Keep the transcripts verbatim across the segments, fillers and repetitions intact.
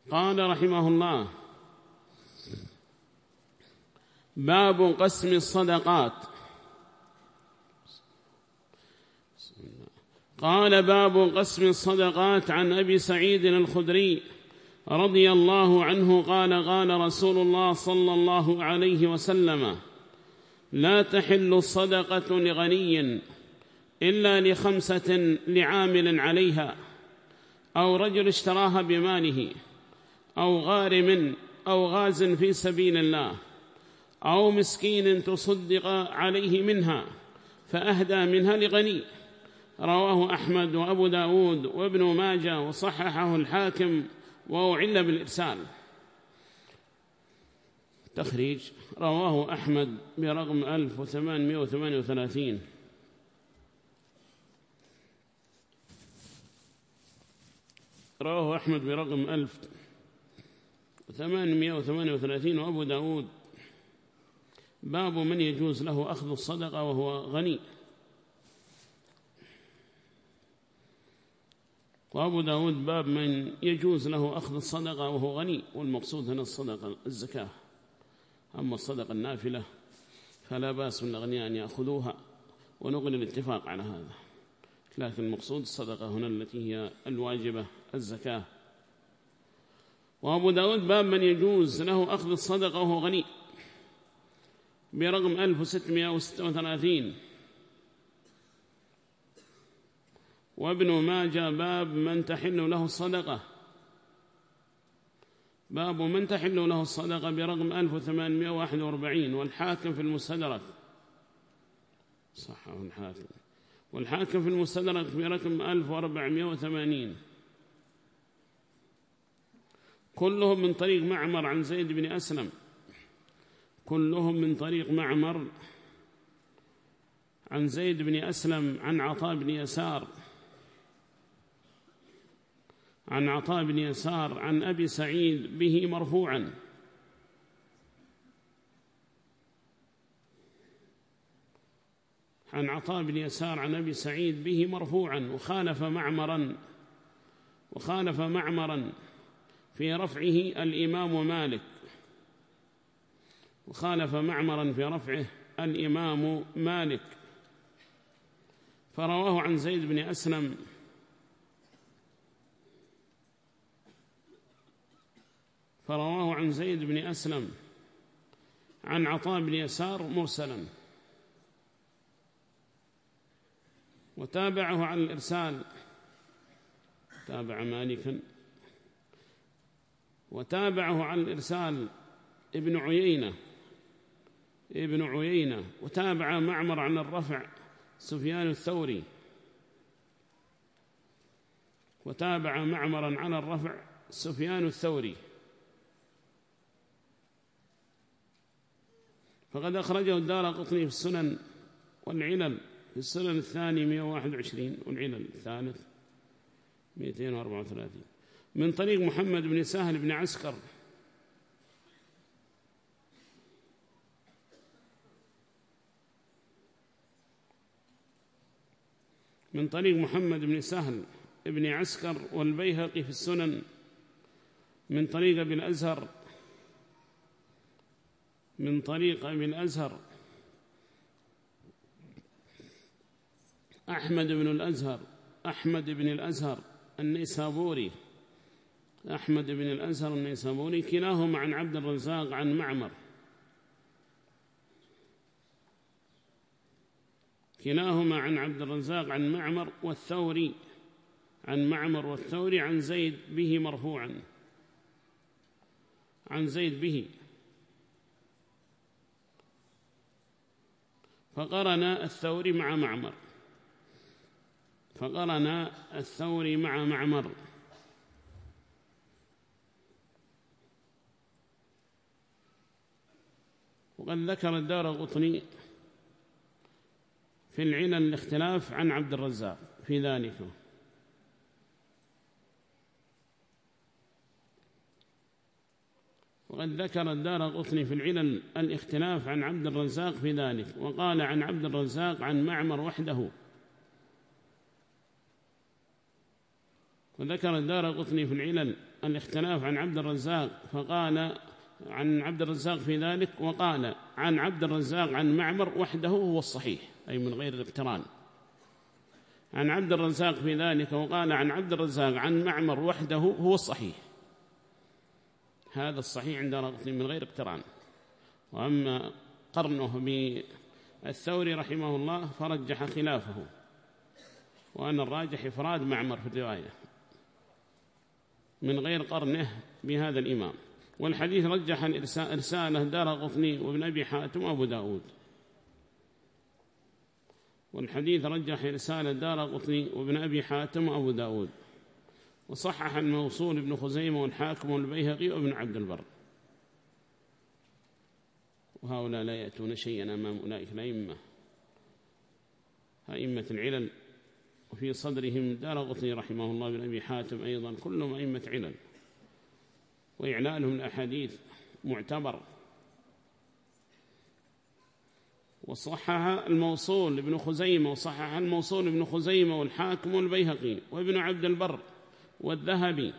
قال رحمه الله: باب قسم الصدقات. قال: باب قسم الصدقات. عن أبي سعيد الخدري رضي الله عنه قال: قال رسول الله صلى الله عليه وسلم: لا تحل الصدقة لغني إلا لخمسة: لعامل عليها، أو رجل اشتراها بماله، أو غارم، أو غاز في سبيل الله، أو مسكين تصدق عليه منها فأهدى منها لغني. رواه أحمد وأبو داود وابن ماجة وصححه الحاكم وأعل بالإرسال. تخريج: رواه أحمد برقم ألف وثمانمائة وثمانية وثلاثين. رواه أحمد برقم ألف وثمانمائة وثمانية وثلاثين. وأبو داود باب من يجوز له أخذ الصدقة وهو غني. وأبو داود باب من يجوز له أخذ الصدقة وهو غني، والمقصود هنا الصدقة الزكاة. أما الصدقة النافلة فلا بأس من الأغنياء أن يأخذوها، ونقل الاتفاق على هذا، لكن المقصود الصدقة هنا التي هي الواجبة الزكاة. وأبو داود باب من يجوز له أخذ الصدقة وهو غني برقم ألف وستمائة وستة وثلاثين. وابن ماجة باب من تحل له الصدقة، باب من تحل له الصدقة برقم ألف وثمانمائة وواحد وأربعين. والحاكم في المستدرك، صحه الحاكم، والحاكم في المستدرك برقم ألف وأربعمائة وثمانين. كلهم من طريق معمر عن زيد بن أسلم، كلهم من طريق معمر عن زيد بن أسلم عن عطاء بن يسار، عن عطاء بن يسار عن أبي سعيد به مرفوعا. عن عطاء بن يسار عن أبي سعيد به مرفوعا. وخالف معمرا وخالف معمرا في رفعه الإمام مالك، وخالف معمرا في رفعه الإمام مالك، فرواه عن زيد بن أسلم فرواه عن زيد بن أسلم عن عطاء بن يسار مرسلا، وتابعه على الإرسال، تابع مالكا، وتابعه على الإرسال ابن عيينة ابن عيينة وتابع معمر عن الرفع سفيان الثوري، وتابع معمرا على الرفع سفيان الثوري. فقد أخرجه الدارقطني في السنن والعلل، في السنن الثاني مئة وواحد وعشرين، والعلل الثالث مئتين وأربعة وثلاثين، من طريق محمد بن سهل بن عسكر من طريق محمد بن سهل بن عسكر والبيهقي في السنن من طريق أبي الأزهر من طريق أبي الأزهر أحمد بن الأزهر أحمد بن الأزهر النيسابوري أحمد بن الأزهر النيسابوري كلاهما عن عبد الرزاق عن معمر كلاهما عن عبد الرزاق عن معمر والثوري عن معمر والثوري عن زيد به مرفوعا عن زيد به. فقرن الثوري مع معمر فقرن الثوري مع معمر وقد ذكر الدارقطني في العلل الاختلاف عن عبد الرزاق في ذلك. وقد ذكر الدارقطني في العلل الاختلاف عن عبد الرزاق في ذلك، وقال عن عبد الرزاق عن معمر وحده. وذكر الدارقطني في العلل الاختلاف عن عبد الرزاق فقال عن عبد الرزاق في ذلك، وقال عن عبد الرزاق عن معمر وحده هو الصحيح، أي من غير الاقتران. عن عبد الرزاق في ذلك وقال عن عبد الرزاق عن معمر وحده هو الصحيح، هذا الصحيح عند دارقطني من غير اقتران. وأما قرنه بالثوري رحمه الله فرجح خلافه، وأن الراجح إفراد معمر في الرواية من غير قرنه بهذا الإمام. والحديث رجح إرساله دارقطني وابن أبي حاتم وأبو داود، والحديث رجح إرساله دارقطني وابن أبي حاتم وأبو داود، وصحح الموصول ابن خزيمة والحاكم والبيهقي وابن عبد البر. وهؤلاء لا يأتون شيئا أمام أولئك الأئمة أئمة العلل، وفي صدرهم دارقطني رحمه الله بن أبي حاتم أيضا، كلهم أئمة علل، وإعلالهم الأحاديث معتبر. وصحح الموصول ابن خزيمة وصحح الموصول ابن خزيمة والحاكم والبيهقي وابن عبد البر والذهبي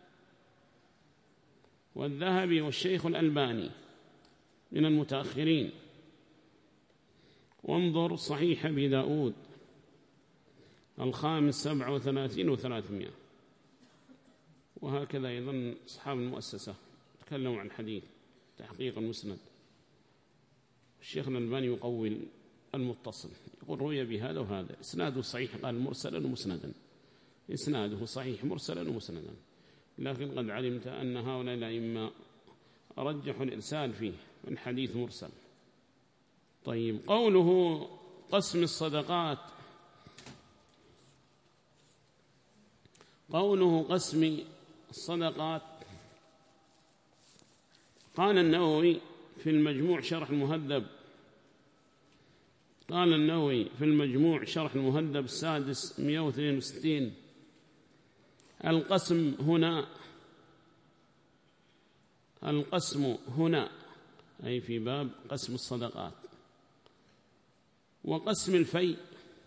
والذهبي والشيخ الألباني من المتأخرين. وانظر صحيح أبي داود الخامس سبعة وثلاثين وثلاثمائة. وهكذا أيضا أصحاب المؤسسة تكلموا عن الحديث تحقيق المسند. الشيخ الألباني يقول المتصل، يقول روي بهذا وهذا، إسناده صحيح، قال مرسلا ومسندا، إسناده صحيح مرسلا ومسندا. لكن قد علمت أن هؤلاء الأئمة رجحوا الإرسال فيه والحديث مرسل. طيب، قوله قسم الصدقات، قوله قسم الصدقات، قال النووي في المجموع شرح المهذب، قال النووي في المجموع شرح المهذب السادس مئة واثنين وستين: القسم هنا، القسم هنا أي في باب قسم الصدقات، وقسم الفيء،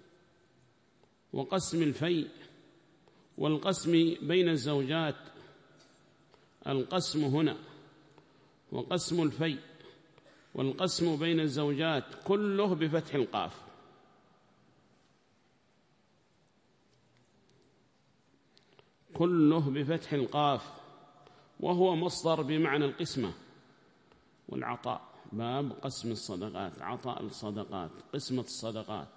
وقسم الفيء والقسم بين الزوجات، القسم هنا وقسم الفيء والقسم بين الزوجات كله بفتح القاف، كله بفتح القاف، وهو مصدر بمعنى القسمة والعطاء. باب قسم الصدقات، عطاء الصدقات، قسمة الصدقات،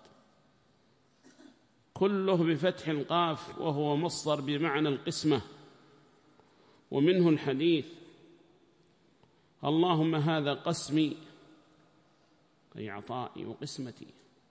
كله بفتح القاف وهو مصدر بمعنى القسمة. ومنه الحديث: اللهم هذا قسمي، أي عطائي وقسمتي،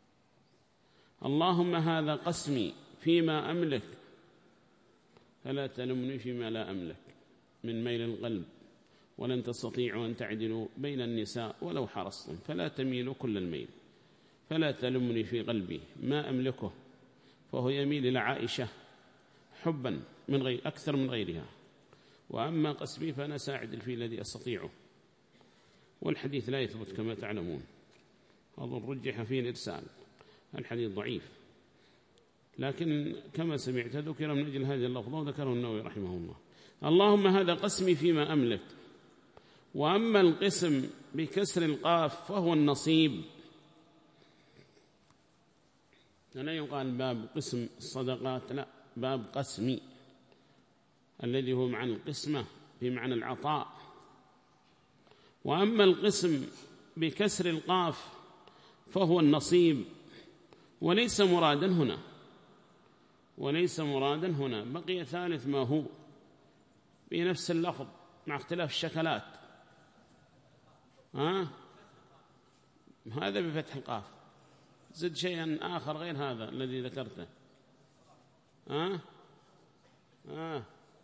اللهم هذا قسمي فيما أملك فلا تلمني فيما لا أملك من ميل القلب، ولن تستطيعوا أن تعدلوا بين النساء ولو حرصتم، فلا تميلوا كل الميل، فلا تلمني في قلبي ما أملكه، فهو يميل إلى عائشة حبا من غير أكثر من غيرها، وأما قسمي فأنا ساعد في الذي أستطيعه. والحديث لا يثبت كما تعلمون، أظن رجح فيه الإرسال، الحديث ضعيف، لكن كما سمعت ذكر من أجل هذه اللفظة وذكره النووي رحمه الله. اللهم هذا قسمي فيما أملك. وأما القسم بكسر القاف فهو النصيب، لا يقال باب قسم الصدقات، لا، باب قسمي الذي هو معنى القسمة بمعنى العطاء. وأما القسم بكسر القاف فهو النصيب، وليس مرادا هنا، وليس مرادا هنا. بقي ثالث ما هو بنفس اللفظ مع اختلاف الشكلات. ها؟ هذا بفتح القاف، زد شيئا آخر غير هذا الذي ذكرته. ها؟ ها؟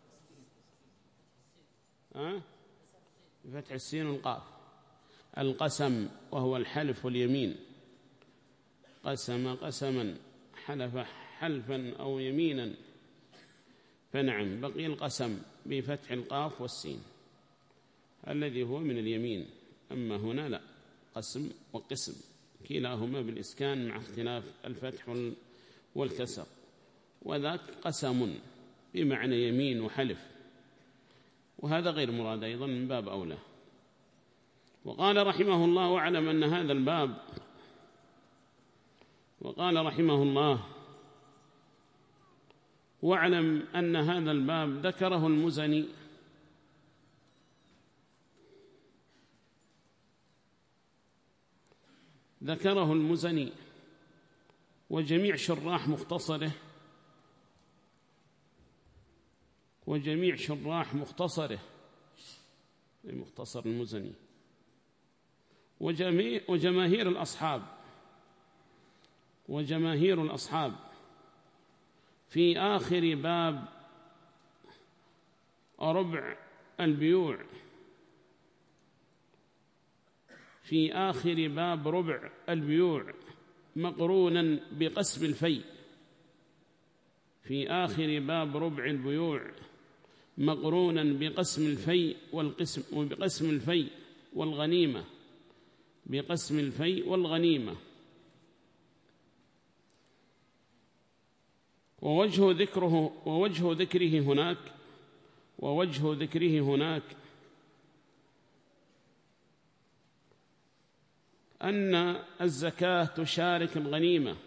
ها؟ بفتح السين والقاف. القسم وهو الحلف واليمين، قسم قسما، حلف حلفا أو يمينا، فنعم بقي القسم بفتح القاف والسين الذي هو من اليمين. أما هنا لا، قسم وقسم كلاهما بالإسكان مع اختلاف الفتح والكسر. وذاك قسم بمعنى يمين وحلف، وهذا غير مراد أيضا من باب أولى. وقال رحمه الله واعلم أن هذا الباب وقال رحمه الله واعلم أن هذا الباب ذكره المزني ذكره المزني وجميع شراح مختصره وجميع شراح مختصره مختصر المزني وجميع وجماهير الأصحاب وجماهير الأصحاب في آخر باب ربع البيوع في آخر باب ربع البيوع مقرونا بقسم الفيء في آخر باب ربع البيوع مقرونا بقسم الفيء والقسم وبقسم الفيء والغنيمة بقسم الفيء والغنيمة. ووجه ذكره ووجه ذكره هناك ووجه ذكره هناك أن الزكاة تشارك الغنيمة.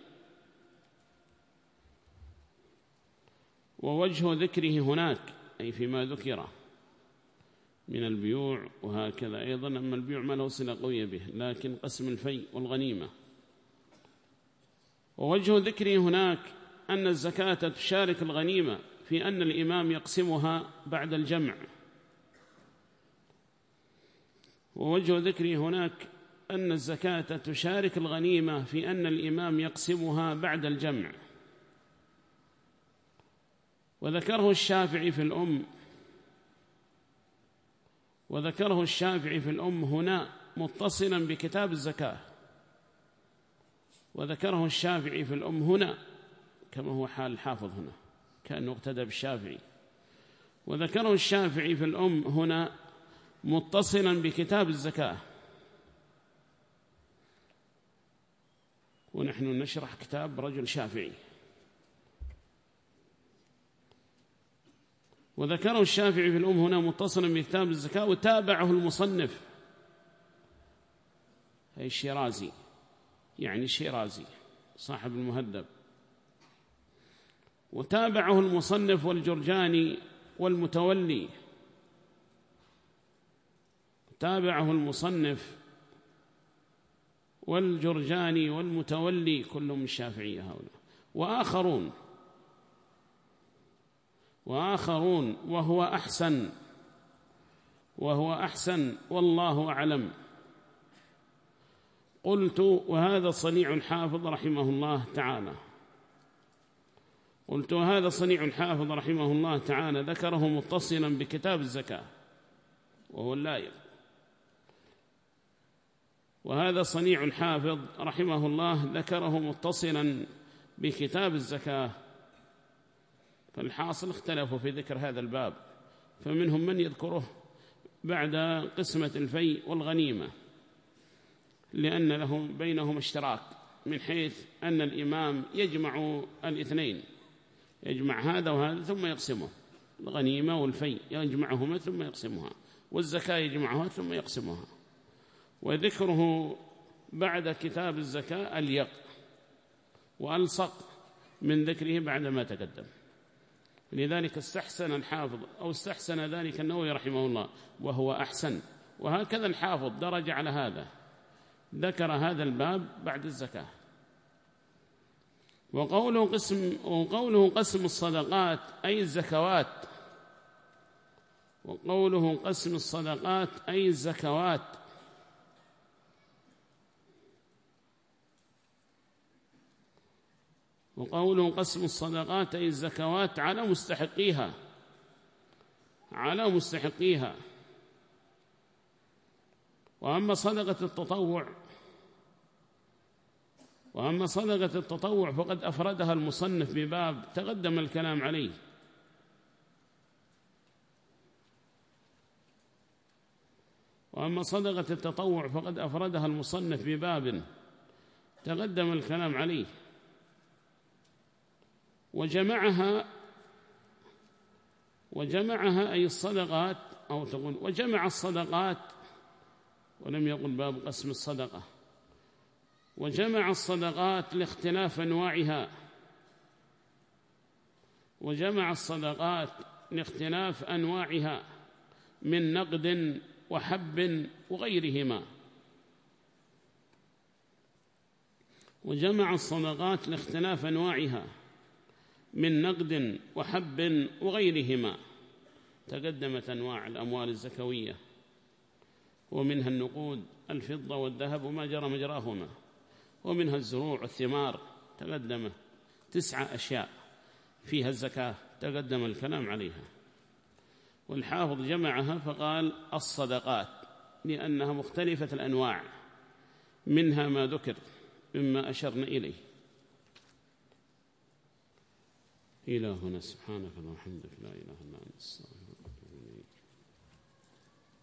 ووجه ذكره هناك أي فيما ذكر من البيوع وهكذا أيضا، أما البيوع ما له صلة قوية به، لكن قسم الفيء والغنيمة. ووجه ذكره هناك أن الزكاة تشارك الغنيمة في أن الإمام يقسمها بعد الجمع. ووجه ذكره هناك أن الزكاة تشارك الغنيمة في أن الإمام يقسمها بعد الجمع. وذكره الشافعي في الأم وذكره الشافعي في الأم هنا متصلا بكتاب الزكاة وذكره الشافعي في الأم هنا كما هو حال الحافظ هنا كأنه اقتدى بالشافعي. وذكره الشافعي في الأم هنا متصلا بكتاب الزكاة. ونحن نشرح كتاب رجل شافعي. وذكره الشافعي في الأم هنا متصلا بكتاب الزكاة وتابعه المصنف أي الشيرازي يعني الشيرازي صاحب المهذب. وتابعه المصنف والجرجاني والمتولي تابعه المصنف والجرجاني والمتولي كلهم الشافعية هؤلاء وآخرون وآخرون وهو أحسن وهو أحسن والله أعلم. قلت وهذا صنيع الحافظ رحمه الله تعالى قلت وهذا صنيع الحافظ رحمه الله تعالى ذكره متصلا بكتاب الزكاة وهو اللائق. وهذا صنيع الحافظ رحمه الله ذكره متصلا بكتاب الزكاة. فالحاصل اختلفوا في ذكر هذا الباب، فمنهم من يذكره بعد قسمة الفيء والغنيمة لأن لهم بينهم اشتراك من حيث أن الإمام يجمع الاثنين يجمع هذا وهذا ثم يقسمه، الغنيمة والفيء يجمعهما ثم يقسمها، والزكاة يجمعها ثم يقسمها. وذكره بعد كتاب الزكاة أليق وألصق من ذكره بعد ما تقدم. لذلك استحسن الحافظ أو استحسن ذلك النووي رحمه الله وهو أحسن. وهكذا الحافظ درج على هذا، ذكر هذا الباب بعد الزكاة. وقوله قسم, وقوله قسم الصدقات أي الزكوات وقوله قسم الصدقات أي الزكوات. وقوله قسم الصدقات أي الزكوات على مستحقيها على مستحقيها. وأما صدقة التطوع وأما صدقة التطوع فقد أفردها المصنف بباب تقدم الكلام عليه. وأما صدقة التطوع فقد أفردها المصنف بباب تقدم الكلام عليه. وجمعها وجمعها أي الصدقات أو تقول وجمع الصدقات، ولم يقل باب قسم الصدقة. وجمع الصدقات لاختلاف أنواعها، وجمع الصدقات لاختلاف أنواعها من نقد وحب وغيرهما. وجمع الصدقات لاختلاف أنواعها من نقد وحب وغيرهما. تقدمت أنواع الأموال الزكوية، ومنها النقود الفضة والذهب وما جرى مجراهما، ومنها الزروع والثمار، تقدم تسعة أشياء فيها الزكاة تقدم الكلام عليها. والحافظ جمعها فقال الصدقات لأنها مختلفة الأنواع، منها ما ذكر مما أشرنا إليه. إلهنا سبحانك اللهم وبحمدك لا إله إلا أنت.